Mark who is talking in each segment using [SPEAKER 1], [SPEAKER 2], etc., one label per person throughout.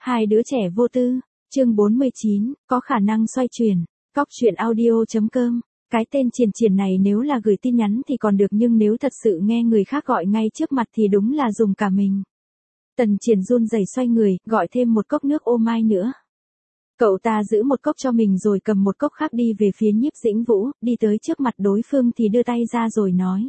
[SPEAKER 1] Hai đứa trẻ vô tư, chương 49, có khả năng xoay chuyển. Cóc truyện audio.com. Cái tên Triển này nếu là gửi tin nhắn thì còn được, nhưng nếu thật sự nghe người khác gọi ngay trước mặt thì đúng là dùng cả mình. Tần Triển run rẩy xoay người, gọi thêm một cốc nước ô mai nữa. Cậu ta giữ một cốc cho mình rồi cầm một cốc khác đi về phía Nhiếp Dĩnh Vũ, đi tới trước mặt đối phương thì đưa tay ra rồi nói.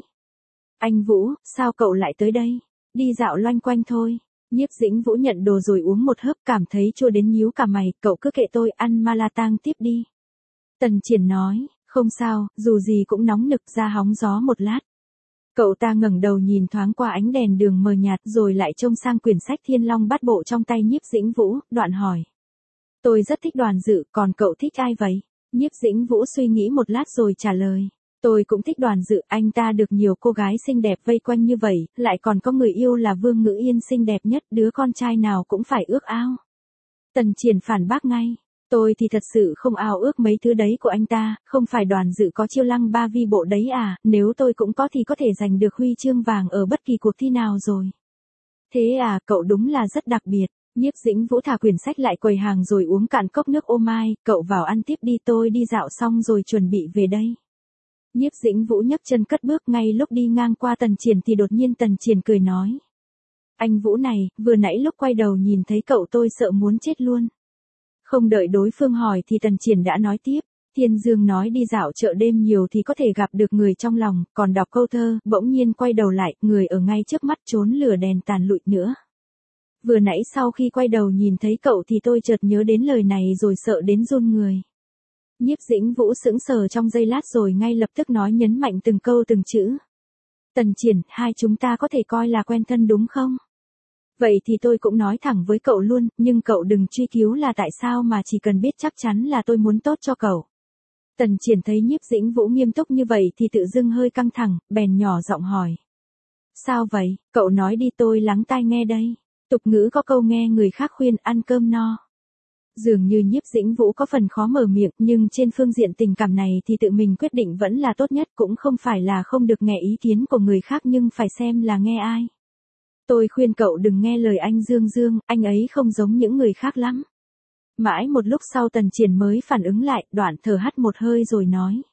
[SPEAKER 1] Anh Vũ, sao cậu lại tới đây? Đi dạo loanh quanh thôi. Nhiếp Dĩnh Vũ nhận đồ rồi uống một hớp, cảm thấy chua đến nhíu cả mày, cậu cứ kệ tôi, ăn ma la tang tiếp đi. Tần Triển nói, không sao, dù gì cũng nóng nực, ra hóng gió một lát. Cậu ta ngẩng đầu nhìn thoáng qua ánh đèn đường mờ nhạt rồi lại trông sang quyển sách Thiên Long Bát Bộ trong tay Nhiếp Dĩnh Vũ, đoạn hỏi. Tôi rất thích Đoàn Dự, còn cậu thích ai vậy? Nhiếp Dĩnh Vũ suy nghĩ một lát rồi trả lời. Tôi cũng thích Đoàn Dự, anh ta được nhiều cô gái xinh đẹp vây quanh như vậy, lại còn có người yêu là Vương Ngữ Yên xinh đẹp nhất, đứa con trai nào cũng phải ước ao. Tần Triển phản bác ngay. Tôi thì thật sự không ao ước mấy thứ đấy của anh ta, không phải Đoàn Dự có chiêu lăng ba vi bộ đấy à, nếu tôi cũng có thì có thể giành được huy chương vàng ở bất kỳ cuộc thi nào rồi. Thế à, cậu đúng là rất đặc biệt. Nhiếp Dĩnh Vũ thả quyển sách lại quầy hàng rồi uống cạn cốc nước ô mai, cậu vào ăn tiếp đi, tôi đi dạo xong rồi chuẩn bị về đây. Nhiếp Dĩnh Vũ nhấc chân cất bước, ngay lúc đi ngang qua Tần Triển thì đột nhiên Tần Triển cười nói. Anh Vũ này, vừa nãy lúc quay đầu nhìn thấy cậu tôi sợ muốn chết luôn. Không đợi đối phương hỏi thì Tần Triển đã nói tiếp. Thiên Dương nói đi dạo chợ đêm nhiều thì có thể gặp được người trong lòng, còn đọc câu thơ, bỗng nhiên quay đầu lại, người ở ngay trước mắt trốn lửa đèn tàn lụi nữa. Vừa nãy sau khi quay đầu nhìn thấy cậu thì tôi chợt nhớ đến lời này rồi sợ đến run người. Nhiếp Dĩnh Vũ sững sờ trong giây lát rồi ngay lập tức nói nhấn mạnh từng câu từng chữ. Tần Triển, hai chúng ta có thể coi là quen thân đúng không? Vậy thì tôi cũng nói thẳng với cậu luôn, nhưng cậu đừng truy cứu là tại sao mà chỉ cần biết chắc chắn là tôi muốn tốt cho cậu. Tần Triển thấy Nhiếp Dĩnh Vũ nghiêm túc như vậy thì tự dưng hơi căng thẳng, bèn nhỏ giọng hỏi. Sao vậy, cậu nói đi tôi lắng tai nghe đây. Tục ngữ có câu nghe người khác khuyên ăn cơm no. Dường như Nhiếp Dĩnh Vũ có phần khó mở miệng, nhưng trên phương diện tình cảm này thì tự mình quyết định vẫn là tốt nhất, cũng không phải là không được nghe ý kiến của người khác nhưng phải xem là nghe ai. Tôi khuyên cậu đừng nghe lời anh Dương, anh ấy không giống những người khác lắm. Mãi một lúc sau Tần Triển mới phản ứng lại, đoạn thở hắt một hơi rồi nói.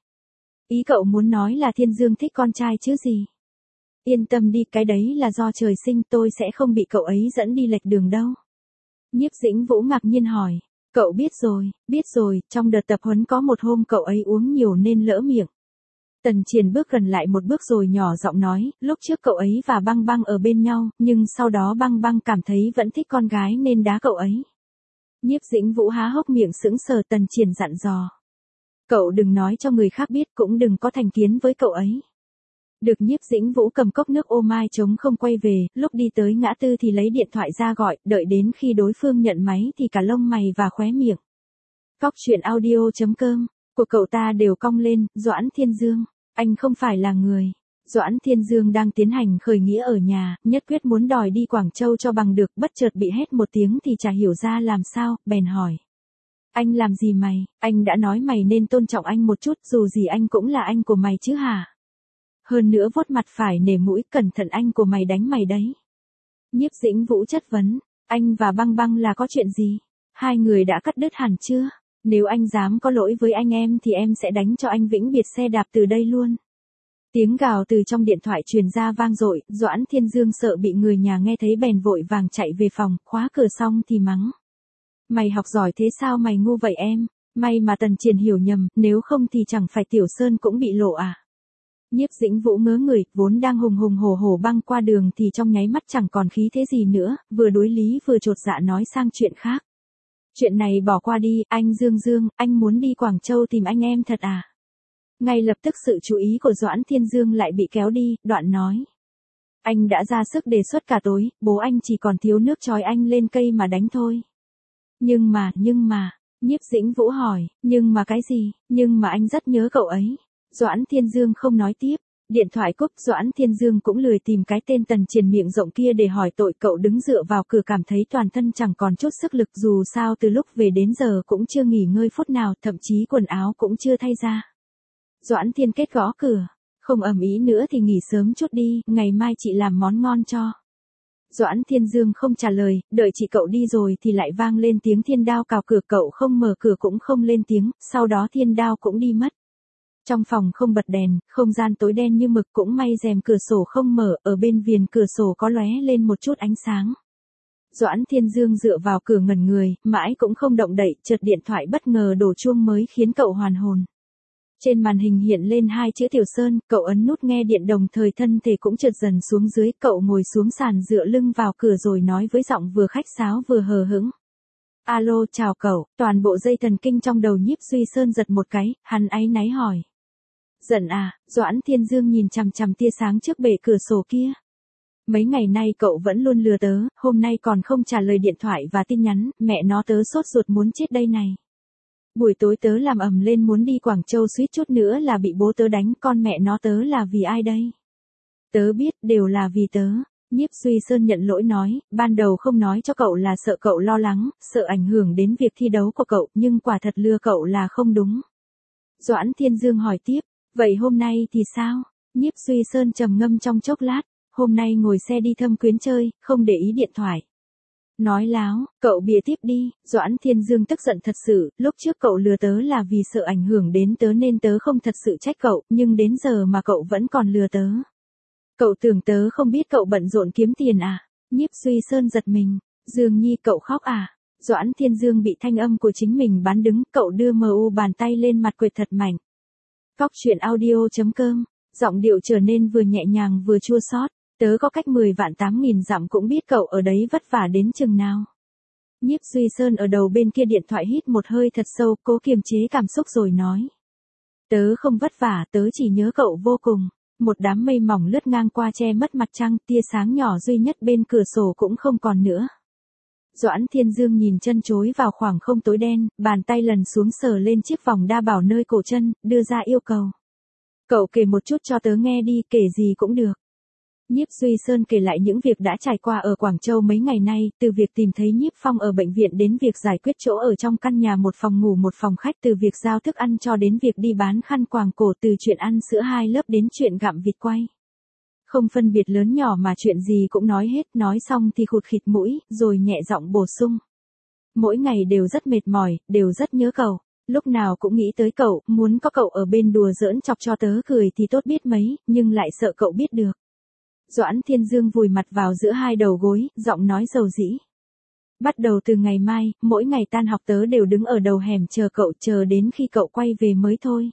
[SPEAKER 1] Ý cậu muốn nói là Thiên Dương thích con trai chứ gì? Yên tâm đi, cái đấy là do trời sinh, tôi sẽ không bị cậu ấy dẫn đi lệch đường đâu. Nhiếp Dĩnh Vũ ngạc nhiên hỏi. Cậu biết rồi, trong đợt tập huấn có một hôm cậu ấy uống nhiều nên lỡ miệng. Tần Triển bước gần lại một bước rồi nhỏ giọng nói, lúc trước cậu ấy và Băng Băng ở bên nhau, nhưng sau đó Băng Băng cảm thấy vẫn thích con gái nên đá cậu ấy. Nhiếp Dĩnh Vũ há hốc miệng sững sờ. Tần Triển dặn dò. Cậu đừng nói cho người khác biết, cũng đừng có thành kiến với cậu ấy. Được. Nhiếp Dĩnh Vũ cầm cốc nước ô mai trống không quay về, lúc đi tới ngã tư thì lấy điện thoại ra gọi, đợi đến khi đối phương nhận máy thì cả lông mày và khóe miệng. Cóc truyện audio.com, của cậu ta đều cong lên. Doãn Thiên Dương, anh không phải là người. Doãn Thiên Dương đang tiến hành khởi nghĩa ở nhà, nhất quyết muốn đòi đi Quảng Châu cho bằng được, bất chợt bị hét một tiếng thì chả hiểu ra làm sao, bèn hỏi. Anh làm gì mày, anh đã nói mày nên tôn trọng anh một chút, dù gì anh cũng là anh của mày chứ hả? Hơn nữa vuốt mặt phải nể mũi, cẩn thận anh của mày đánh mày đấy. Nhiếp Dĩnh Vũ chất vấn, anh và Băng Băng là có chuyện gì? Hai người đã cắt đứt hẳn chưa? Nếu anh dám có lỗi với anh em thì em sẽ đánh cho anh vĩnh biệt xe đạp từ đây luôn. Tiếng gào từ trong điện thoại truyền ra vang dội, Doãn Thiên Dương sợ bị người nhà nghe thấy bèn vội vàng chạy về phòng, khóa cửa xong thì mắng. Mày học giỏi thế sao mày ngu vậy em? May mà Tần Triển hiểu nhầm, nếu không thì chẳng phải Tiểu Sơn cũng bị lộ à? Nhiếp Dĩnh Vũ ngớ người, vốn đang hùng hùng hổ hổ băng qua đường thì trong nháy mắt chẳng còn khí thế gì nữa, vừa đối lý vừa chột dạ nói sang chuyện khác. Chuyện này bỏ qua đi, anh Dương, anh muốn đi Quảng Châu tìm anh em thật à? Ngay lập tức sự chú ý của Doãn Thiên Dương lại bị kéo đi, đoạn nói. Anh đã ra sức đề xuất cả tối, bố anh chỉ còn thiếu nước trói anh lên cây mà đánh thôi. Nhưng mà, Nhiếp Dĩnh Vũ hỏi, nhưng mà cái gì, nhưng mà anh rất nhớ cậu ấy. Doãn Thiên Dương không nói tiếp, điện thoại cúp. Doãn Thiên Dương cũng lười tìm cái tên Tần Triển miệng rộng kia để hỏi tội, cậu đứng dựa vào cửa cảm thấy toàn thân chẳng còn chút sức lực, dù sao từ lúc về đến giờ cũng chưa nghỉ ngơi phút nào, thậm chí quần áo cũng chưa thay ra. Doãn Thiên Kết gõ cửa, không ầm ĩ nữa thì nghỉ sớm chút đi, ngày mai chị làm món ngon cho. Doãn Thiên Dương không trả lời, đợi chị cậu đi rồi thì lại vang lên tiếng Thiên Đao cào cửa, cậu không mở cửa cũng không lên tiếng, sau đó Thiên Đao cũng đi mất. Trong phòng không bật đèn, không gian tối đen như mực, cũng may rèm cửa sổ không mở, ở bên viền cửa sổ có lóe lên một chút ánh sáng. Doãn Thiên Dương dựa vào cửa ngẩn người, mãi cũng không động đậy, chợt điện thoại bất ngờ đổ chuông mới khiến cậu hoàn hồn. Trên màn hình hiện lên hai chữ Tiểu Sơn, cậu ấn nút nghe điện đồng thời thân thể cũng trượt dần xuống dưới, cậu ngồi xuống sàn dựa lưng vào cửa rồi nói với giọng vừa khách sáo vừa hờ hững. Alo, chào cậu, toàn bộ dây thần kinh trong đầu Nhiếp Duy Sơn giật một cái, hắn áy náy hỏi. Giận à? Doãn Thiên Dương nhìn chằm chằm tia sáng trước bể cửa sổ kia. Mấy ngày nay cậu vẫn luôn lừa tớ, hôm nay còn không trả lời điện thoại và tin nhắn, mẹ nó tớ sốt ruột muốn chết đây này. Buổi tối tớ làm ầm lên muốn đi Quảng Châu, suýt chút nữa là bị bố tớ đánh, con mẹ nó tớ là vì ai đây? Tớ biết, đều là vì tớ. Nhiếp Duy Sơn nhận lỗi nói, ban đầu không nói cho cậu là sợ cậu lo lắng, sợ ảnh hưởng đến việc thi đấu của cậu, nhưng quả thật lừa cậu là không đúng. Doãn Thiên Dương hỏi tiếp, vậy hôm nay thì sao? Nhiếp Duy Sơn trầm ngâm trong chốc lát, hôm nay ngồi xe đi Thâm Quyến chơi, không để ý điện thoại. Nói láo, cậu bịa tiếp đi. Doãn Thiên Dương tức giận thật sự, lúc trước cậu lừa tớ là vì sợ ảnh hưởng đến tớ nên tớ không thật sự trách cậu, nhưng đến giờ mà cậu vẫn còn lừa tớ. Cậu tưởng tớ không biết cậu bận rộn kiếm tiền à? Nhiếp Duy Sơn giật mình, Dương Nhi cậu khóc à? Doãn Thiên Dương bị thanh âm của chính mình bán đứng, cậu đưa bàn tay lên mặt quệt thật mạnh. Cóc truyện audio.com, giọng điệu trở nên vừa nhẹ nhàng vừa chua xót. Tớ có cách 10 vạn 8.000 dặm cũng biết cậu ở đấy vất vả đến chừng nào. Nhiếp Duy Sơn ở đầu bên kia điện thoại hít một hơi thật sâu, cố kiềm chế cảm xúc rồi nói. Tớ không vất vả, tớ chỉ nhớ cậu vô cùng. Một đám mây mỏng lướt ngang qua che mất mặt trăng, tia sáng nhỏ duy nhất bên cửa sổ cũng không còn nữa. Doãn Thiên Dương nhìn chân chối vào khoảng không tối đen, bàn tay lần xuống sờ lên chiếc vòng đa bảo nơi cổ chân, đưa ra yêu cầu. Cậu kể một chút cho tớ nghe đi, kể gì cũng được. Nhiếp Duy Sơn kể lại những việc đã trải qua ở Quảng Châu mấy ngày nay, từ việc tìm thấy Nhiếp Phong ở bệnh viện đến việc giải quyết chỗ ở trong căn nhà một phòng ngủ một phòng khách, từ việc giao thức ăn cho đến việc đi bán khăn quàng cổ, từ chuyện ăn sữa 2 lớp đến chuyện gặm vịt quay. Không phân biệt lớn nhỏ mà chuyện gì cũng nói hết, nói xong thì khụt khịt mũi, rồi nhẹ giọng bổ sung. Mỗi ngày đều rất mệt mỏi, đều rất nhớ cậu. Lúc nào cũng nghĩ tới cậu, muốn có cậu ở bên đùa giỡn chọc cho tớ cười thì tốt biết mấy, nhưng lại sợ cậu biết được. Doãn Thiên Dương vùi mặt vào giữa hai đầu gối, giọng nói dầu dĩ. Bắt đầu từ ngày mai, mỗi ngày tan học tớ đều đứng ở đầu hẻm chờ cậu, chờ đến khi cậu quay về mới thôi.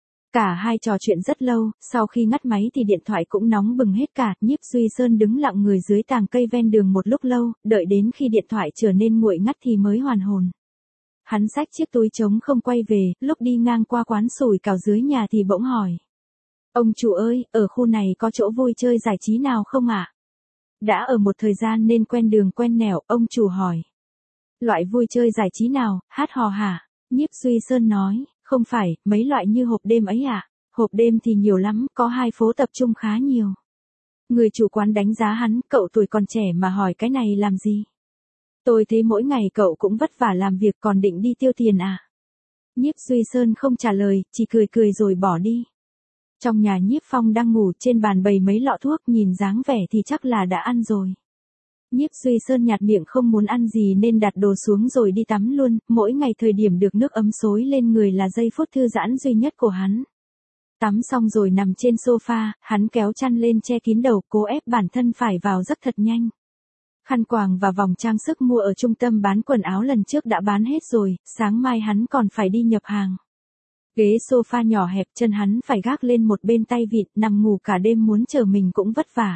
[SPEAKER 1] Cả hai trò chuyện rất lâu, sau khi ngắt máy thì điện thoại cũng nóng bừng hết cả. Nhiếp Duy Sơn đứng lặng người dưới tàng cây ven đường một lúc lâu, đợi đến khi điện thoại trở nên nguội ngắt thì mới hoàn hồn. Hắn xách chiếc túi trống không quay về, lúc đi ngang qua quán sủi cảo dưới nhà thì bỗng hỏi. Ông chủ ơi, ở khu này có chỗ vui chơi giải trí nào không ạ? Đã ở một thời gian nên quen đường quen nẻo, ông chủ hỏi. Loại vui chơi giải trí nào, hát hò hả? Nhiếp Duy Sơn nói, không phải, mấy loại như hộp đêm ấy ạ. Hộp đêm thì nhiều lắm, có 2 phố tập trung khá nhiều. Người chủ quán đánh giá hắn, cậu tuổi còn trẻ mà hỏi cái này làm gì? Tôi thấy mỗi ngày cậu cũng vất vả làm việc, còn định đi tiêu tiền à? Nhiếp Duy Sơn không trả lời, chỉ cười cười rồi bỏ đi. Trong nhà Nhiếp Phong đang ngủ, trên bàn bày mấy lọ thuốc, nhìn dáng vẻ thì chắc là đã ăn rồi. Nhiếp Duy Sơn nhạt miệng không muốn ăn gì nên đặt đồ xuống rồi đi tắm luôn, mỗi ngày thời điểm được nước ấm xối lên người là giây phút thư giãn duy nhất của hắn. Tắm xong rồi nằm trên sofa, hắn kéo chăn lên che kín đầu, cố ép bản thân phải vào giấc thật nhanh. Khăn quàng và vòng trang sức mua ở trung tâm bán quần áo lần trước đã bán hết rồi, sáng mai hắn còn phải đi nhập hàng. Ghế sofa nhỏ hẹp, chân hắn phải gác lên một bên tay vịn, nằm ngủ cả đêm muốn chờ mình cũng vất vả.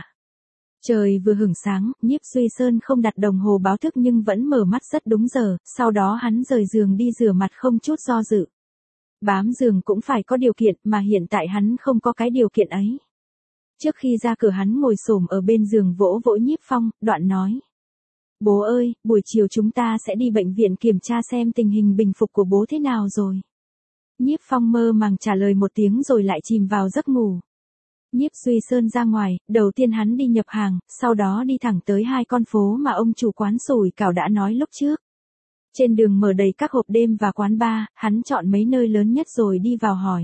[SPEAKER 1] Trời vừa hửng sáng, Nhiếp Duy Sơn không đặt đồng hồ báo thức nhưng vẫn mở mắt rất đúng giờ, sau đó hắn rời giường đi rửa mặt không chút do dự. Bám giường cũng phải có điều kiện mà hiện tại hắn không có cái điều kiện ấy. Trước khi ra cửa hắn ngồi xổm ở bên giường vỗ vỗ Nhiếp Phong, đoạn nói. Bố ơi, buổi chiều chúng ta sẽ đi bệnh viện kiểm tra xem tình hình bình phục của bố thế nào rồi. Nhiếp Phong mơ màng trả lời một tiếng rồi lại chìm vào giấc ngủ. Nhiếp Duy Sơn ra ngoài, đầu tiên hắn đi nhập hàng, sau đó đi thẳng tới 2 con phố mà ông chủ quán sủi cảo đã nói lúc trước. Trên đường mở đầy các hộp đêm và quán bar, hắn chọn mấy nơi lớn nhất rồi đi vào hỏi.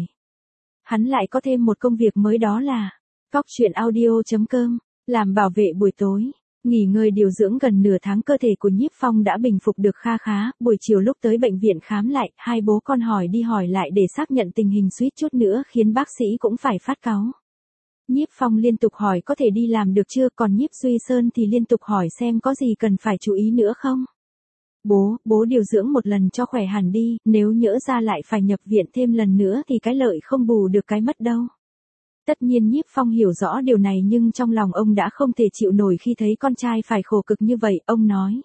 [SPEAKER 1] Hắn lại có thêm một công việc mới, đó là cóc truyện audio.com, làm bảo vệ buổi tối. Nghỉ ngơi điều dưỡng gần nửa tháng cơ thể của Nhiếp Phong đã bình phục được kha khá, buổi chiều lúc tới bệnh viện khám lại, hai bố con hỏi đi hỏi lại để xác nhận tình hình suýt chút nữa khiến bác sĩ cũng phải phát cáu. Nhiếp Phong liên tục hỏi có thể đi làm được chưa, còn Nhiếp Duy Sơn thì liên tục hỏi xem có gì cần phải chú ý nữa không. Bố điều dưỡng một lần cho khỏe hẳn đi, nếu nhỡ ra lại phải nhập viện thêm lần nữa thì cái lợi không bù được cái mất đâu. Tất nhiên Nhiếp Phong hiểu rõ điều này nhưng trong lòng ông đã không thể chịu nổi khi thấy con trai phải khổ cực như vậy, ông nói.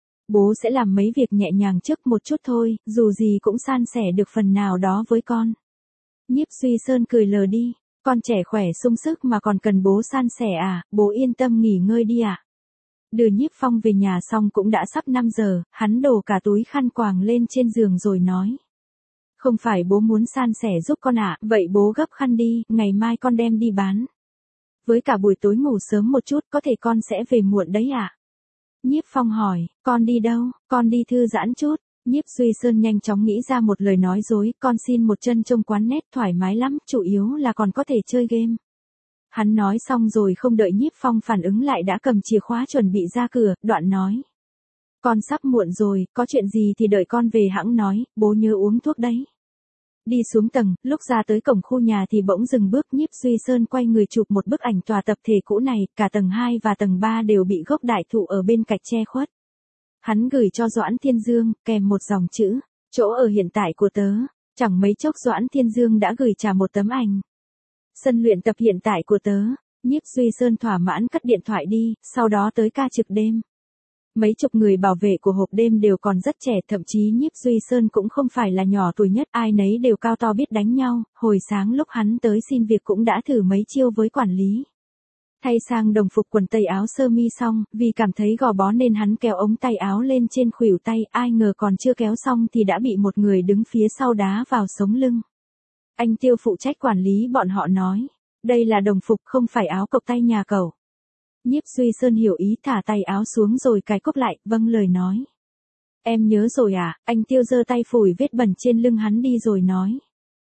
[SPEAKER 1] Bố sẽ làm mấy việc nhẹ nhàng trước một chút thôi, dù gì cũng san sẻ được phần nào đó với con. Nhiếp Duy Sơn cười lờ đi, con trẻ khỏe sung sức mà còn cần bố san sẻ à, bố yên tâm nghỉ ngơi đi ạ. Đưa Nhiếp Phong về nhà xong cũng đã sắp 5 giờ, hắn đổ cả túi khăn quàng lên trên giường rồi nói. Không phải bố muốn san sẻ giúp con ạ, vậy bố gấp khăn đi, ngày mai con đem đi bán. Với cả buổi tối ngủ sớm một chút, có thể con sẽ về muộn đấy ạ. Nhiếp Phong hỏi, con đi đâu, con đi thư giãn chút. Nhiếp Duy Sơn nhanh chóng nghĩ ra một lời nói dối, con xin một chân trong quán net thoải mái lắm, chủ yếu là còn có thể chơi game. Hắn nói xong rồi không đợi Nhiếp Phong phản ứng lại đã cầm chìa khóa chuẩn bị ra cửa, đoạn nói. Con sắp muộn rồi, có chuyện gì thì đợi con về hẵng nói, bố nhớ uống thuốc đấy. Đi xuống tầng, lúc ra tới cổng khu nhà thì bỗng dừng bước, Nhiếp Duy Sơn quay người chụp một bức ảnh tòa tập thể cũ này, cả tầng 2 và tầng 3 đều bị gốc đại thụ ở bên cạnh che khuất. Hắn gửi cho Doãn Thiên Dương, kèm một dòng chữ, chỗ ở hiện tại của tớ. Chẳng mấy chốc Doãn Thiên Dương đã gửi trả một tấm ảnh. Sân luyện tập hiện tại của tớ. Nhiếp Duy Sơn thỏa mãn cất điện thoại đi, sau đó tới ca trực đêm. Mấy chục người bảo vệ của hộp đêm đều còn rất trẻ, thậm chí Nhiếp Duy Sơn cũng không phải là nhỏ tuổi nhất, ai nấy đều cao to biết đánh nhau, hồi sáng lúc hắn tới xin việc cũng đã thử mấy chiêu với quản lý. Thay sang đồng phục quần tây áo sơ mi xong, vì cảm thấy gò bó nên hắn kéo ống tay áo lên trên khuỷu tay, ai ngờ còn chưa kéo xong thì đã bị một người đứng phía sau đá vào sống lưng. Anh Tiêu phụ trách quản lý bọn họ nói, đây là đồng phục không phải áo cộc tay nhà cậu. Nhiếp Duy Sơn hiểu ý thả tay áo xuống rồi cài cúc lại, vâng lời nói. Em nhớ rồi à, anh Tiêu giơ tay phủi vết bẩn trên lưng hắn đi rồi nói.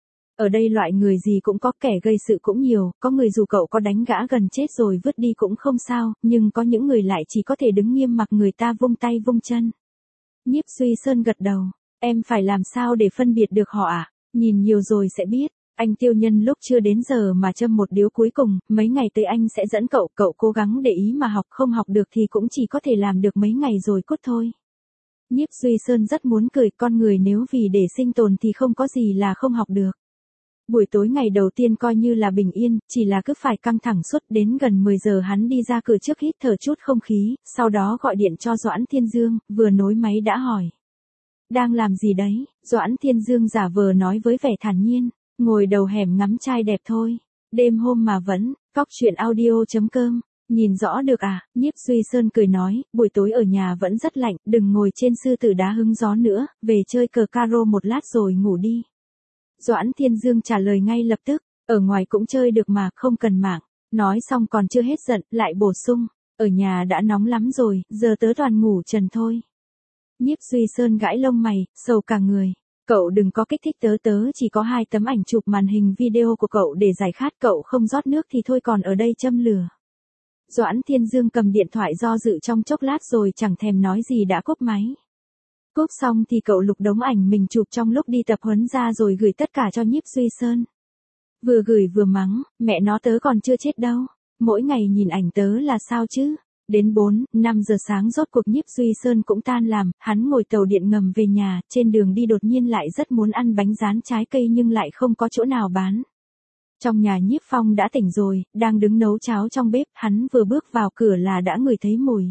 [SPEAKER 1] Ở đây loại người gì cũng có, kẻ gây sự cũng nhiều, có người dù cậu có đánh gã gần chết rồi vứt đi cũng không sao, nhưng có những người lại chỉ có thể đứng nghiêm mặc người ta vung tay vung chân. Nhiếp Duy Sơn gật đầu, em phải làm sao để phân biệt được họ à, nhìn nhiều rồi sẽ biết. Anh Tiêu nhân lúc chưa đến giờ mà châm một điếu cuối cùng, mấy ngày tới anh sẽ dẫn cậu cố gắng để ý mà học, không học được thì cũng chỉ có thể làm được mấy ngày rồi cút thôi. Nhiếp Duy Sơn rất muốn cười, con người nếu vì để sinh tồn thì không có gì là không học được. Buổi tối ngày đầu tiên coi như là bình yên, chỉ là cứ phải căng thẳng suốt, đến gần 10 giờ hắn đi ra cửa trước hít thở chút không khí, sau đó gọi điện cho Doãn Thiên Dương, vừa nối máy đã hỏi. Đang làm gì đấy? Doãn Thiên Dương giả vờ nói với vẻ thản nhiên, ngồi đầu hẻm ngắm trai đẹp thôi. Đêm hôm mà vẫn, cóc truyện audio.com. Nhìn rõ được à, Nhiếp Duy Sơn cười nói, buổi tối ở nhà vẫn rất lạnh, đừng ngồi trên sư tử đá hứng gió nữa, về chơi cờ caro một lát rồi ngủ đi. Doãn Thiên Dương trả lời ngay lập tức, ở ngoài cũng chơi được mà, không cần mạng. Nói xong còn chưa hết giận, lại bổ sung, ở nhà đã nóng lắm rồi, giờ tớ toàn ngủ trần thôi. Nhiếp Duy Sơn gãi lông mày, sầu cả người. Cậu đừng có kích thích tớ chỉ có 2 tấm ảnh chụp màn hình video của cậu để giải khát, cậu không rót nước thì thôi còn ở đây châm lửa. Doãn Thiên Dương cầm điện thoại do dự trong chốc lát rồi chẳng thèm nói gì đã cúp máy. Cúp xong thì cậu lục đống ảnh mình chụp trong lúc đi tập huấn ra rồi gửi tất cả cho Nhiếp Duy Sơn. Vừa gửi vừa mắng, mẹ nó tớ còn chưa chết đâu, mỗi ngày nhìn ảnh tớ là sao chứ. Đến 4-5 giờ sáng rốt cuộc Nhiếp Duy Sơn cũng tan làm, hắn ngồi tàu điện ngầm về nhà, trên đường đi đột nhiên lại rất muốn ăn bánh rán trái cây nhưng lại không có chỗ nào bán. Trong nhà Nhiếp Phong đã tỉnh rồi, đang đứng nấu cháo trong bếp, hắn vừa bước vào cửa là đã ngửi thấy mùi.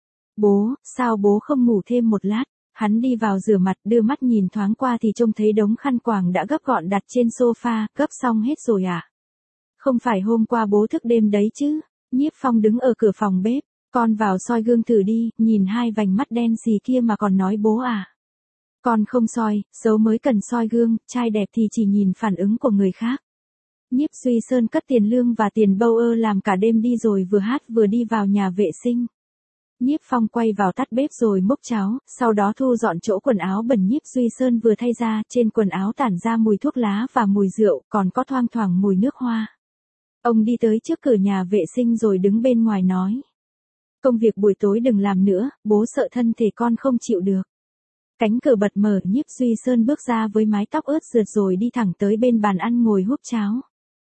[SPEAKER 1] Bố, sao bố không ngủ thêm một lát? Hắn đi vào rửa mặt, đưa mắt nhìn thoáng qua thì trông thấy đống khăn quàng đã gấp gọn đặt trên sofa, gấp xong hết rồi à? Không phải hôm qua bố thức đêm đấy chứ? Nhiếp Phong đứng ở cửa phòng bếp, con vào soi gương thử đi, nhìn 2 vành mắt đen xì kia mà còn nói bố à? Con không soi, xấu mới cần soi gương, trai đẹp thì chỉ nhìn phản ứng của người khác. Nhiếp Duy Sơn cất tiền lương và tiền bâu ơ làm cả đêm đi rồi vừa hát vừa đi vào nhà vệ sinh. Nhiếp Phong quay vào tắt bếp rồi múc cháo, sau đó thu dọn chỗ quần áo bẩn Nhiếp Duy Sơn vừa thay ra, trên quần áo tản ra mùi thuốc lá và mùi rượu, còn có thoang thoảng mùi nước hoa. Ông đi tới trước cửa nhà vệ sinh rồi đứng bên ngoài nói. Công việc buổi tối đừng làm nữa, bố sợ thân thể con không chịu được. Cánh cửa bật mở, Nhiếp Duy Sơn bước ra với mái tóc ướt rượt rồi đi thẳng tới bên bàn ăn ngồi húp cháo.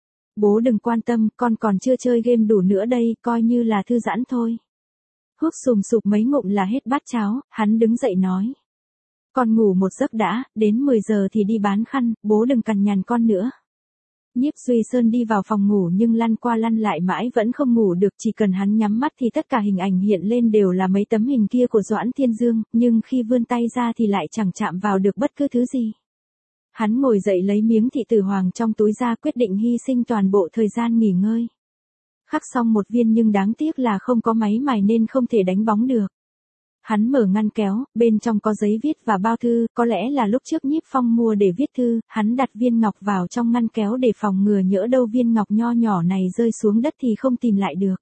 [SPEAKER 1] Bố đừng quan tâm, con còn chưa chơi game đủ nữa đây, coi như là thư giãn thôi. Húp sùm sụp mấy ngụm là hết bát cháo, hắn đứng dậy nói. Con ngủ một giấc đã, đến 10 giờ thì đi bán khăn, bố đừng cằn nhằn con nữa. Nhiếp Duy Sơn đi vào phòng ngủ nhưng lăn qua lăn lại mãi vẫn không ngủ được, chỉ cần hắn nhắm mắt thì tất cả hình ảnh hiện lên đều là mấy tấm hình kia của Doãn Thiên Dương, nhưng khi vươn tay ra thì lại chẳng chạm vào được bất cứ thứ gì. Hắn ngồi dậy lấy miếng thị tử hoàng trong túi ra, quyết định hy sinh toàn bộ thời gian nghỉ ngơi. Khắc xong một viên nhưng đáng tiếc là không có máy mài nên không thể đánh bóng được. Hắn mở ngăn kéo, bên trong có giấy viết và bao thư, có lẽ là lúc trước Nhiếp Phong mua để viết thư, hắn đặt viên ngọc vào trong ngăn kéo để phòng ngừa nhỡ đâu viên ngọc nho nhỏ này rơi xuống đất thì không tìm lại được.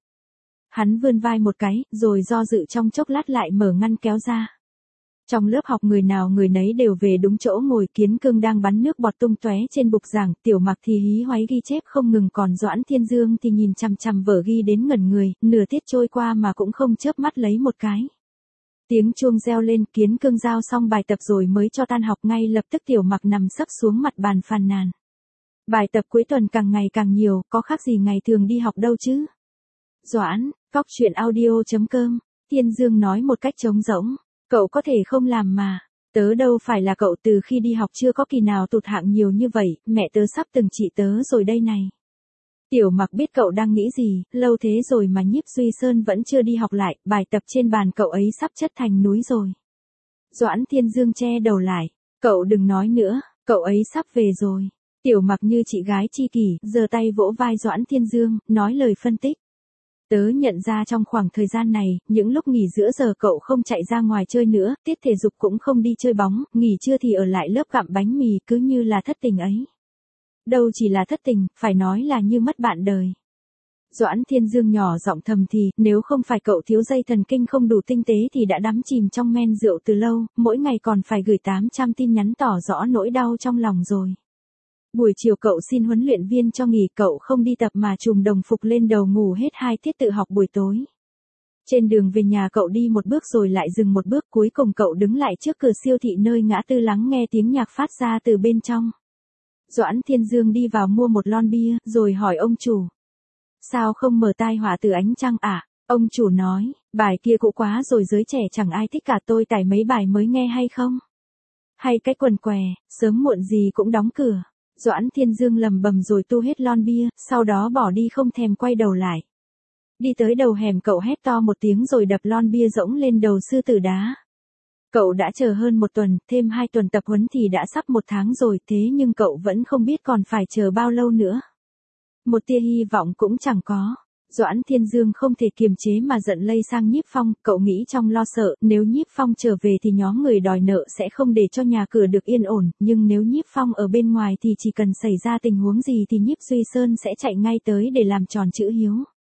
[SPEAKER 1] Hắn vươn vai một cái, rồi do dự trong chốc lát lại mở ngăn kéo ra. Trong lớp học người nào người nấy đều về đúng chỗ ngồi, Kiến Cương đang bắn nước bọt tung tóe trên bục giảng, Tiểu Mặc thì hí hoáy ghi chép không ngừng, còn Doãn Thiên Dương thì nhìn chằm chằm vở ghi đến ngẩn người, nửa tiết trôi qua mà cũng không chớp mắt lấy một cái. Tiếng chuông reo lên, Kiến Cương giao xong bài tập rồi mới cho tan học, ngay lập tức Tiểu Mặc nằm sấp xuống mặt bàn phàn nàn. Bài tập cuối tuần càng ngày càng nhiều, có khác gì ngày thường đi học đâu chứ. Doãn, cóc truyện audio.com, Thiên Dương nói một cách trống rỗng. Cậu có thể không làm mà. Tớ đâu phải là cậu, từ khi đi học chưa có kỳ nào tụt hạng nhiều như vậy, mẹ tớ sắp từng trị tớ rồi đây này. Tiểu Mặc biết cậu đang nghĩ gì, lâu thế rồi mà Nhiếp Duy Sơn vẫn chưa đi học lại, bài tập trên bàn cậu ấy sắp chất thành núi rồi. Doãn Thiên Dương che đầu lại, cậu đừng nói nữa, cậu ấy sắp về rồi. Tiểu Mặc như chị gái chi kỷ, giơ tay vỗ vai Doãn Thiên Dương, nói lời phân tích. Tớ nhận ra trong khoảng thời gian này, những lúc nghỉ giữa giờ cậu không chạy ra ngoài chơi nữa, tiết thể dục cũng không đi chơi bóng, nghỉ trưa thì ở lại lớp gặm bánh mì, cứ như là thất tình ấy. Đâu chỉ là thất tình, phải nói là như mất bạn đời. Doãn Thiên Dương nhỏ giọng thầm thì, nếu không phải cậu thiếu dây thần kinh không đủ tinh tế thì đã đắm chìm trong men rượu từ lâu, mỗi ngày còn phải gửi 800 tin nhắn tỏ rõ nỗi đau trong lòng rồi. Buổi chiều cậu xin huấn luyện viên cho nghỉ, cậu không đi tập mà trùm đồng phục lên đầu ngủ hết 2 tiết tự học buổi tối. Trên đường về nhà cậu đi một bước rồi lại dừng một bước, cuối cùng cậu đứng lại trước cửa siêu thị nơi ngã tư lắng nghe tiếng nhạc phát ra từ bên trong. Doãn Thiên Dương đi vào mua một lon bia, rồi hỏi ông chủ. Sao không mở tai họa từ ánh trăng ạ? Ông chủ nói, bài kia cũ quá rồi, giới trẻ chẳng ai thích cả, tôi tải mấy bài mới nghe hay không? Hay cái quần què, sớm muộn gì cũng đóng cửa. Doãn Thiên Dương lầm bầm rồi tu hết lon bia, sau đó bỏ đi không thèm quay đầu lại. Đi tới đầu hẻm cậu hét to một tiếng rồi đập lon bia rỗng lên đầu sư tử đá. Cậu đã chờ hơn 1 tuần, thêm 2 tuần tập huấn thì đã sắp 1 tháng rồi, thế nhưng cậu vẫn không biết còn phải chờ bao lâu nữa. Một tia hy vọng cũng chẳng có. Doãn Thiên Dương không thể kiềm chế mà giận lây sang Nhiếp Phong, cậu nghĩ trong lo sợ, nếu Nhiếp Phong trở về thì nhóm người đòi nợ sẽ không để cho nhà cửa được yên ổn, nhưng nếu Nhiếp Phong ở bên ngoài thì chỉ cần xảy ra tình huống gì thì Nhiếp Duy Sơn sẽ chạy ngay tới để làm tròn chữ hiếu.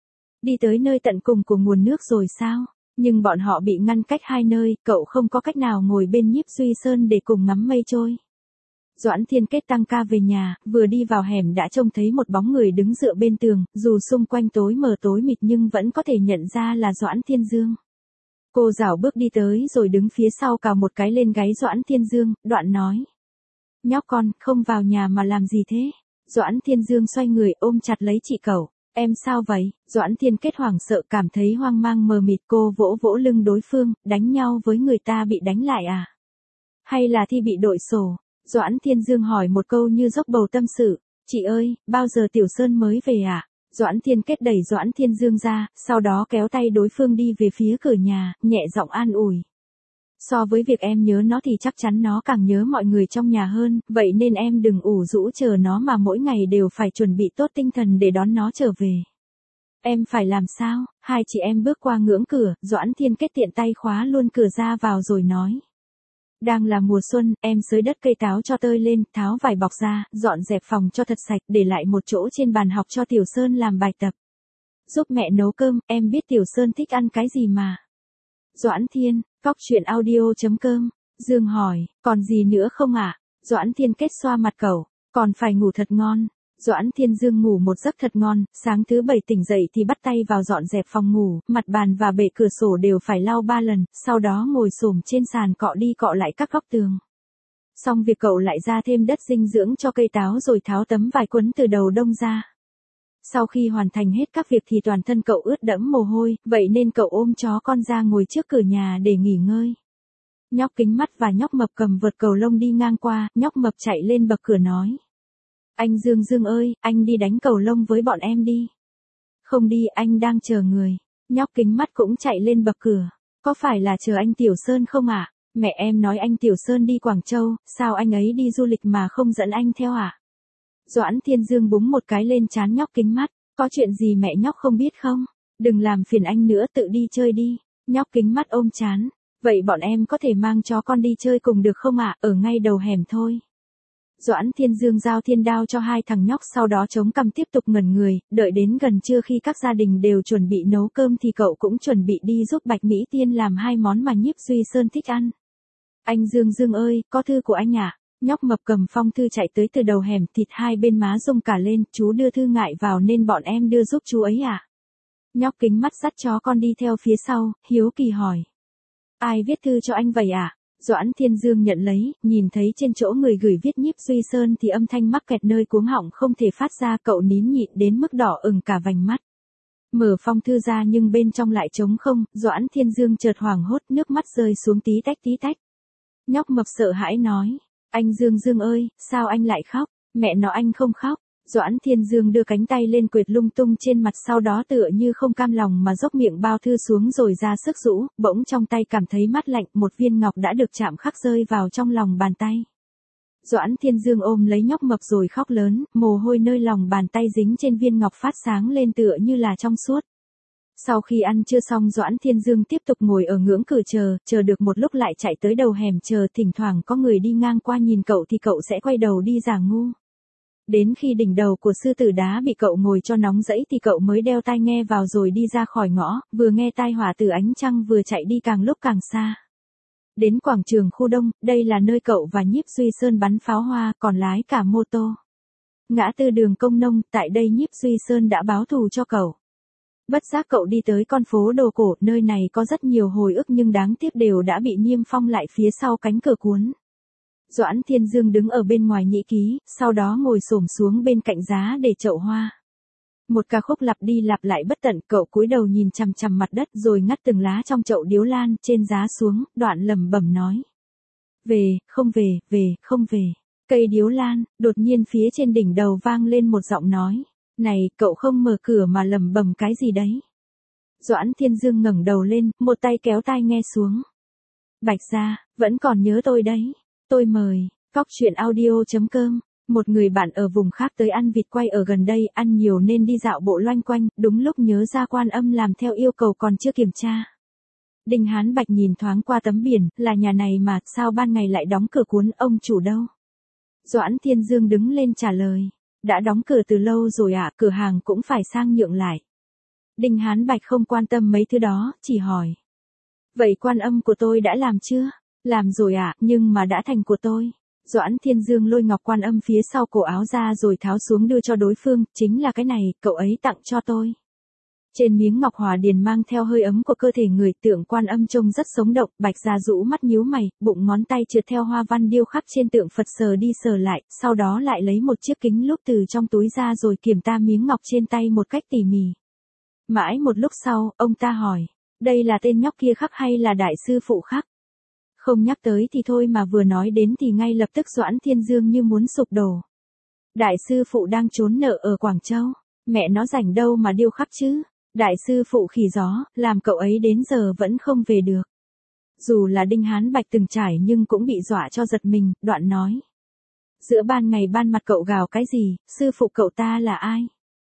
[SPEAKER 1] Đi tới nơi tận cùng của nguồn nước rồi sao? Nhưng bọn họ bị ngăn cách 2 nơi, cậu không có cách nào ngồi bên Nhiếp Duy Sơn để cùng ngắm mây trôi. Doãn Thiên Kết tăng ca về nhà, vừa đi vào hẻm đã trông thấy một bóng người đứng dựa bên tường, dù xung quanh tối mờ tối mịt nhưng vẫn có thể nhận ra là Doãn Thiên Dương. Cô rảo bước đi tới rồi đứng phía sau cào một cái lên gáy Doãn Thiên Dương, đoạn nói. Nhóc con, không vào nhà mà làm gì thế? Doãn Thiên Dương xoay người ôm chặt lấy chị cậu. Em sao vậy? Doãn Thiên Kết hoảng sợ, cảm thấy hoang mang mờ mịt, cô vỗ vỗ lưng đối phương, đánh nhau với người ta bị đánh lại à? Hay là thi bị đội sổ? Doãn Thiên Dương hỏi một câu như dốc bầu tâm sự. Chị ơi, bao giờ Tiểu Sơn mới về ạ? Doãn Thiên Kết đẩy Doãn Thiên Dương ra, sau đó kéo tay đối phương đi về phía cửa nhà, nhẹ giọng an ủi. So với việc em nhớ nó thì chắc chắn nó càng nhớ mọi người trong nhà hơn, vậy nên em đừng ủ rũ chờ nó mà mỗi ngày đều phải chuẩn bị tốt tinh thần để đón nó trở về. Em phải làm sao? Hai chị em bước qua ngưỡng cửa, Doãn Thiên Kết tiện tay khóa luôn cửa ra vào rồi nói. Đang là mùa xuân, em xới đất cây táo cho tơi lên, tháo vải bọc ra, dọn dẹp phòng cho thật sạch, để lại một chỗ trên bàn học cho Tiểu Sơn làm bài tập. Giúp mẹ nấu cơm, em biết Tiểu Sơn thích ăn cái gì mà. Doãn Thiên, cóc truyện audio.com, Dương hỏi, còn gì nữa không ạ? Doãn Thiên Kết xoa mặt cậu, còn phải ngủ thật ngon. Doãn Thiên Dương ngủ một giấc thật ngon, sáng thứ 7 tỉnh dậy thì bắt tay vào dọn dẹp phòng ngủ, mặt bàn và bệ cửa sổ đều phải lau 3 lần, sau đó ngồi xổm trên sàn cọ đi cọ lại các góc tường. Xong việc cậu lại ra thêm đất dinh dưỡng cho cây táo rồi tháo tấm vải quấn từ đầu đông ra. Sau khi hoàn thành hết các việc thì toàn thân cậu ướt đẫm mồ hôi, vậy nên cậu ôm chó con ra ngồi trước cửa nhà để nghỉ ngơi. Nhóc Kính Mắt và nhóc Mập cầm vợt cầu lông đi ngang qua, nhóc Mập chạy lên bậc cửa nói. Anh Dương Dương ơi, anh đi đánh cầu lông với bọn em đi. Không đi, anh đang chờ người. Nhóc Kính Mắt cũng chạy lên bậc cửa. Có phải là chờ anh Tiểu Sơn không ạ? Mẹ em nói anh Tiểu Sơn đi Quảng Châu, sao anh ấy đi du lịch mà không dẫn anh theo ạ? Doãn Thiên Dương búng một cái lên trán nhóc Kính Mắt. Có chuyện gì mẹ nhóc không biết không? Đừng làm phiền anh nữa, tự đi chơi đi. Nhóc Kính Mắt ôm trán. Vậy bọn em có thể mang chó con đi chơi cùng được không ạ? Ở ngay đầu hẻm thôi. Doãn Thiên Dương giao thiên đao cho hai thằng nhóc, sau đó chống cằm tiếp tục ngẩn người, đợi đến gần trưa khi các gia đình đều chuẩn bị nấu cơm thì cậu cũng chuẩn bị đi giúp Bạch Mỹ Tiên làm hai món mà Nhiếp Duy Sơn thích ăn. Anh Dương Dương ơi, có thư của anh ạ. Nhóc Mập cầm phong thư chạy tới từ đầu hẻm, thịt hai bên má rung cả lên, chú đưa thư ngại vào nên bọn em đưa giúp chú ấy ạ. Nhóc Kính Mắt dắt chó con đi theo phía sau, hiếu kỳ hỏi. Ai viết thư cho anh vậy ạ? Doãn Thiên Dương nhận lấy, nhìn thấy trên chỗ người gửi viết Nhiếp Duy Sơn thì âm thanh mắc kẹt nơi cuống họng không thể phát ra, cậu nín nhịn đến mức đỏ ửng cả vành mắt. Mở phong thư ra nhưng bên trong lại trống không, Doãn Thiên Dương chợt hoảng hốt, nước mắt rơi xuống tí tách tí tách. Nhóc Mập sợ hãi nói, anh Dương Dương ơi, sao anh lại khóc? Mẹ nó anh không khóc. Doãn Thiên Dương đưa cánh tay lên quệt lung tung trên mặt, sau đó tựa như không cam lòng mà dốc miệng bao thư xuống rồi ra sức rũ, bỗng trong tay cảm thấy mát lạnh, một viên ngọc đã được chạm khắc rơi vào trong lòng bàn tay. Doãn Thiên Dương ôm lấy nhóc Mập rồi khóc lớn, mồ hôi nơi lòng bàn tay dính trên viên ngọc phát sáng lên tựa như là trong suốt. Sau khi ăn trưa xong, Doãn Thiên Dương tiếp tục ngồi ở ngưỡng cửa chờ được một lúc lại chạy tới đầu hẻm chờ, thỉnh thoảng có người đi ngang qua nhìn cậu thì cậu sẽ quay đầu đi giả ngu. Đến khi đỉnh đầu của sư tử đá bị cậu ngồi cho nóng rẫy thì cậu mới đeo tai nghe vào rồi đi ra khỏi ngõ, vừa nghe tai họa từ ánh trăng vừa chạy đi càng lúc càng xa. Đến quảng trường khu Đông, đây là nơi cậu và Nhiếp Duy Sơn bắn pháo hoa, còn lái cả mô tô. Ngã tư đường Công Nông, tại đây Nhiếp Duy Sơn đã báo thù cho cậu. Bất giác cậu đi tới con phố đồ cổ, nơi này có rất nhiều hồi ức nhưng đáng tiếc đều đã bị niêm phong lại phía sau cánh cửa cuốn. Doãn Thiên Dương đứng ở bên ngoài nhị ký, sau đó ngồi xổm xuống bên cạnh giá để chậu hoa. Một ca khúc lặp đi lặp lại bất tận, cậu cúi đầu nhìn chằm chằm mặt đất rồi ngắt từng lá trong chậu điếu lan trên giá xuống, đoạn lẩm bẩm nói. Về, không về, về, không về. Cây điếu lan, đột nhiên phía trên đỉnh đầu vang lên một giọng nói. Này, cậu không mở cửa mà lẩm bẩm cái gì đấy? Doãn Thiên Dương ngẩng đầu lên, một tay kéo tai nghe xuống. Bạch gia, vẫn còn nhớ tôi đấy. Tôi mời, coctruyện.audio.com, một người bạn ở vùng khác tới ăn vịt quay ở gần đây, ăn nhiều nên đi dạo bộ loanh quanh, đúng lúc nhớ ra Quan Âm làm theo yêu cầu còn chưa kiểm tra. Đinh Hán Bạch nhìn thoáng qua tấm biển, là nhà này mà, sao ban ngày lại đóng cửa cuốn, ông chủ đâu? Doãn Thiên Dương đứng lên trả lời, đã đóng cửa từ lâu rồi ạ, cửa hàng cũng phải sang nhượng lại. Đinh Hán Bạch không quan tâm mấy thứ đó, chỉ hỏi. Vậy Quan Âm của tôi đã làm chưa? Làm rồi ạ, nhưng mà đã thành của tôi. Doãn Thiên Dương lôi ngọc Quan Âm phía sau cổ áo ra rồi tháo xuống đưa cho đối phương, chính là cái này, cậu ấy tặng cho tôi. Trên miếng ngọc hòa điền mang theo hơi ấm của cơ thể người, tượng Quan Âm trông rất sống động, Bạch gia rũ mắt nhíu mày, bụng ngón tay trượt theo hoa văn điêu khắc trên tượng Phật sờ đi sờ lại, sau đó lại lấy một chiếc kính lúp từ trong túi ra rồi kiểm tra miếng ngọc trên tay một cách tỉ mỉ. Mãi một lúc sau, ông ta hỏi, đây là tên nhóc kia khắc hay là đại sư phụ khắc? Không nhắc tới thì thôi mà vừa nói đến thì ngay lập tức Doãn Thiên Dương như muốn sụp đổ. Đại sư phụ đang trốn nợ ở Quảng Châu, mẹ nó rảnh đâu mà điêu khắc chứ? Đại sư phụ khỉ gió, làm cậu ấy đến giờ vẫn không về được. Dù là Đinh Hán Bạch từng trải nhưng cũng bị dọa cho giật mình, đoạn nói. Giữa ban ngày ban mặt cậu gào cái gì, sư phụ cậu ta là ai?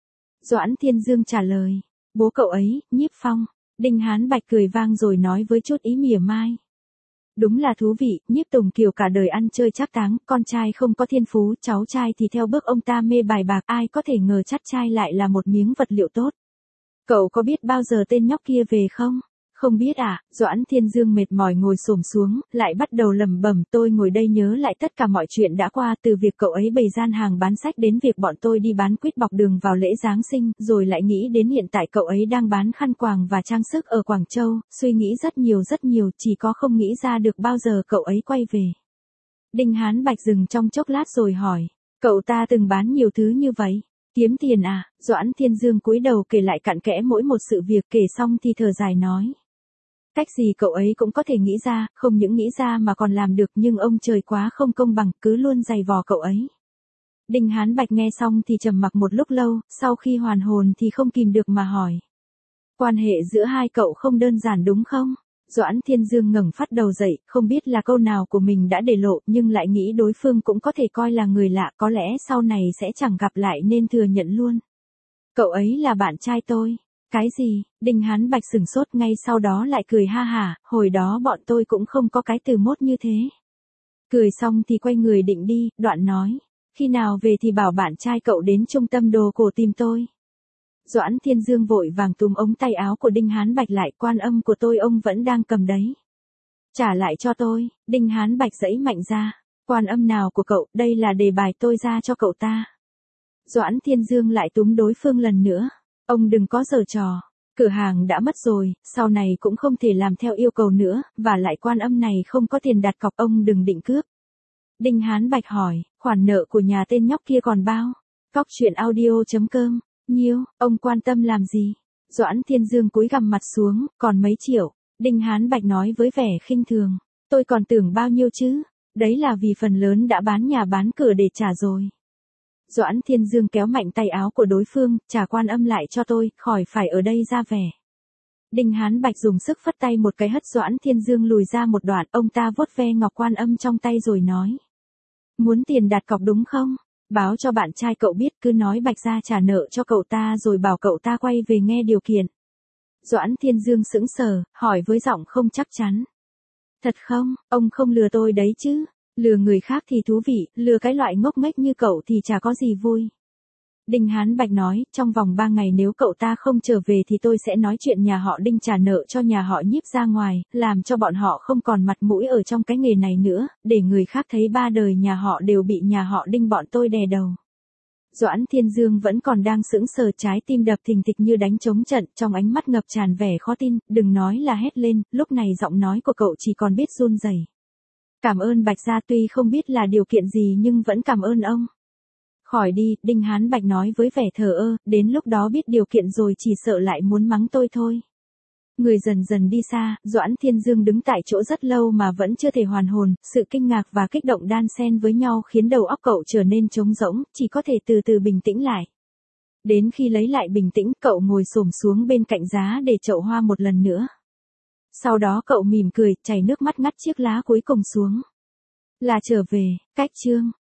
[SPEAKER 1] Doãn Thiên Dương trả lời, bố cậu ấy, Nhiếp Phong. Đinh Hán Bạch cười vang rồi nói với chút ý mỉa mai. Đúng là thú vị, Nhiếp Tùng Kiều cả đời ăn chơi trác táng, con trai không có thiên phú, cháu trai thì theo bước ông ta mê bài bạc, ai có thể ngờ chắt trai lại là một miếng vật liệu tốt. Cậu có biết bao giờ tên nhóc kia về không? Không biết à, Doãn Thiên Dương mệt mỏi ngồi xổm xuống, lại bắt đầu lẩm bẩm, tôi ngồi đây nhớ lại tất cả mọi chuyện đã qua, từ việc cậu ấy bày gian hàng bán sách đến việc bọn tôi đi bán quýt bọc đường vào lễ Giáng sinh, rồi lại nghĩ đến hiện tại cậu ấy đang bán khăn quàng và trang sức ở Quảng Châu, suy nghĩ rất nhiều, chỉ có không nghĩ ra được bao giờ cậu ấy quay về. Đinh Hán Bạch dừng trong chốc lát rồi hỏi, cậu ta từng bán nhiều thứ như vậy? Kiếm tiền à? Doãn Thiên Dương cúi đầu kể lại cặn kẽ mỗi một sự việc, kể xong thì thở dài nói. Cách gì cậu ấy cũng có thể nghĩ ra, không những nghĩ ra mà còn làm được, nhưng ông trời quá không công bằng, cứ luôn giày vò cậu ấy. Đinh Hán Bạch nghe xong thì trầm mặc một lúc lâu, sau khi hoàn hồn thì không kìm được mà hỏi. Quan hệ giữa hai cậu không đơn giản đúng không? Doãn Thiên Dương ngẩng phát đầu dậy, không biết là câu nào của mình đã để lộ, nhưng lại nghĩ đối phương cũng có thể coi là người lạ, có lẽ sau này sẽ chẳng gặp lại nên thừa nhận luôn. Cậu ấy là bạn trai tôi. Cái gì? Đinh Hán Bạch sửng sốt, ngay sau đó lại cười ha hả, hồi đó bọn tôi cũng không có cái từ mốt như thế. Cười xong thì quay người định đi, đoạn nói. Khi nào về thì bảo bạn trai cậu đến trung tâm đồ cổ tìm tôi. Doãn Thiên Dương vội vàng túm ống tay áo của Đinh Hán Bạch lại, quan âm của tôi ông vẫn đang cầm đấy. Trả lại cho tôi, Đinh Hán Bạch giãy mạnh ra. Quan âm nào của cậu, đây là đề bài tôi ra cho cậu ta. Doãn Thiên Dương lại túm đối phương lần nữa. Ông đừng có giở trò. Cửa hàng đã mất rồi, sau này cũng không thể làm theo yêu cầu nữa, và lại quan âm này không có tiền đặt cọc, ông đừng định cướp. Đinh Hán Bạch hỏi, khoản nợ của nhà tên nhóc kia còn bao? Cóc truyện audio.com. Nhiêu, ông quan tâm làm gì? Doãn Thiên Dương cúi gằm mặt xuống, còn mấy triệu. Đinh Hán Bạch nói với vẻ khinh thường. Tôi còn tưởng bao nhiêu chứ? Đấy là vì phần lớn đã bán nhà bán cửa để trả rồi. Doãn Thiên Dương kéo mạnh tay áo của đối phương, trả quan âm lại cho tôi, khỏi phải ở đây ra vẻ. Đinh Hán Bạch dùng sức phất tay một cái hất Doãn Thiên Dương lùi ra một đoạn, ông ta vuốt ve ngọc quan âm trong tay rồi nói. Muốn tiền đặt cọc đúng không? Báo cho bạn trai cậu biết, cứ nói Bạch gia trả nợ cho cậu ta rồi bảo cậu ta quay về nghe điều kiện. Doãn Thiên Dương sững sờ, hỏi với giọng không chắc chắn. Thật không, ông không lừa tôi đấy chứ? Lừa người khác thì thú vị, lừa cái loại ngốc nghếch như cậu thì chả có gì vui. Đinh Hán Bạch nói, trong vòng 3 ngày nếu cậu ta không trở về thì tôi sẽ nói chuyện nhà họ Đinh trả nợ cho nhà họ Nhiếp ra ngoài, làm cho bọn họ không còn mặt mũi ở trong cái nghề này nữa, để người khác thấy 3 đời nhà họ đều bị nhà họ Đinh bọn tôi đè đầu. Doãn Thiên Dương vẫn còn đang sững sờ, trái tim đập thình thịch như đánh trống trận, trong ánh mắt ngập tràn vẻ khó tin, đừng nói là hét lên, lúc này giọng nói của cậu chỉ còn biết run rẩy. Cảm ơn Bạch gia, tuy không biết là điều kiện gì nhưng vẫn cảm ơn ông. Khỏi đi, Đinh Hán Bạch nói với vẻ thờ ơ, đến lúc đó biết điều kiện rồi chỉ sợ lại muốn mắng tôi thôi. Người dần dần đi xa, Doãn Thiên Dương đứng tại chỗ rất lâu mà vẫn chưa thể hoàn hồn, sự kinh ngạc và kích động đan xen với nhau khiến đầu óc cậu trở nên trống rỗng, chỉ có thể từ từ bình tĩnh lại. Đến khi lấy lại bình tĩnh, cậu ngồi xổm xuống bên cạnh giá để chậu hoa một lần nữa. Sau đó cậu mỉm cười, chảy nước mắt ngắt chiếc lá cuối cùng xuống. Là trở về, cách chương.